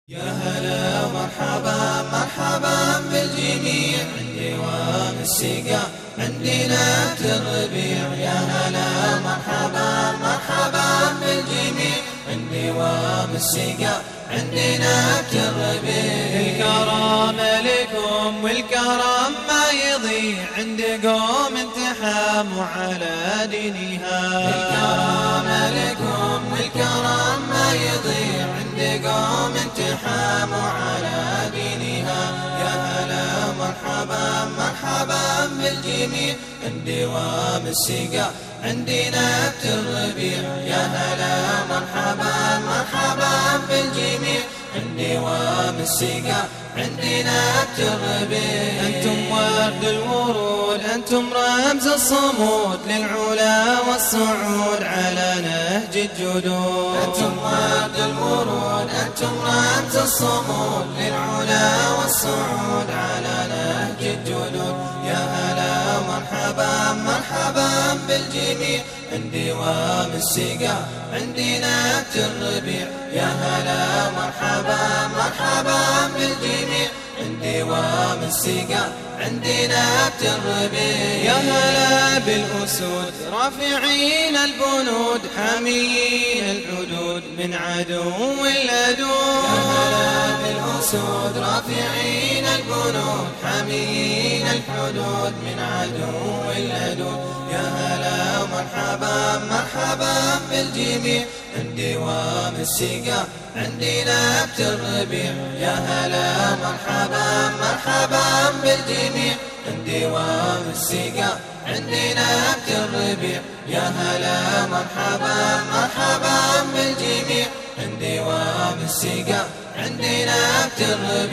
يا هلا مرحبا مرحبا بالجميع عندي دوام السقا عندي نبت الربيع. يا هلا مرحبا مرحبا بالجميع عندي دوام السقا عندي نبت الربيع. الكرم لكم والكرم ما يضيع عند قوم انتحاموا على دينها. الكرم لكم والكرم ما يضيع عند قوم انتحاموا على دينها. يا هلا مرحبا مرحبا بالجميع عندي دوام السقا عندي نبت الربيع. يا هلا مرحبا مرحبا بالجميع عندي دوام السقا عندي نبت الربيع. أنتم ورد الورود أنتم رمز الصمود للعلا والصعود على نهج الجدود. أنتم ورد الورود أنتم رمز الصمود للعلا والصعود على نهج الجدود. يا هلا مرحبا مرحبا بالجميع عندي دوام السقا عندي نبت الربيع. يا هلا مرحبا مرحبا بالجميع عندي دوام السقا عندي نبت الربيع. يا هلا بالأسود رافعين البنود حاميين الحدود من عدو اللدود. يا هلا بالأسود رافعين البنود حاميين الحدود من عدو اللدود. يا هلا مرحبا مرحبا بالجميع عندي دوام السقا عندي نبت الربيع. يا هلا مرحبا مرحبا بالجميع عندي دوام السقا عندي نبت الربيع. يا هلا مرحبا مرحبا بالجميع عندي دوام السقا عندي نبت الربيع.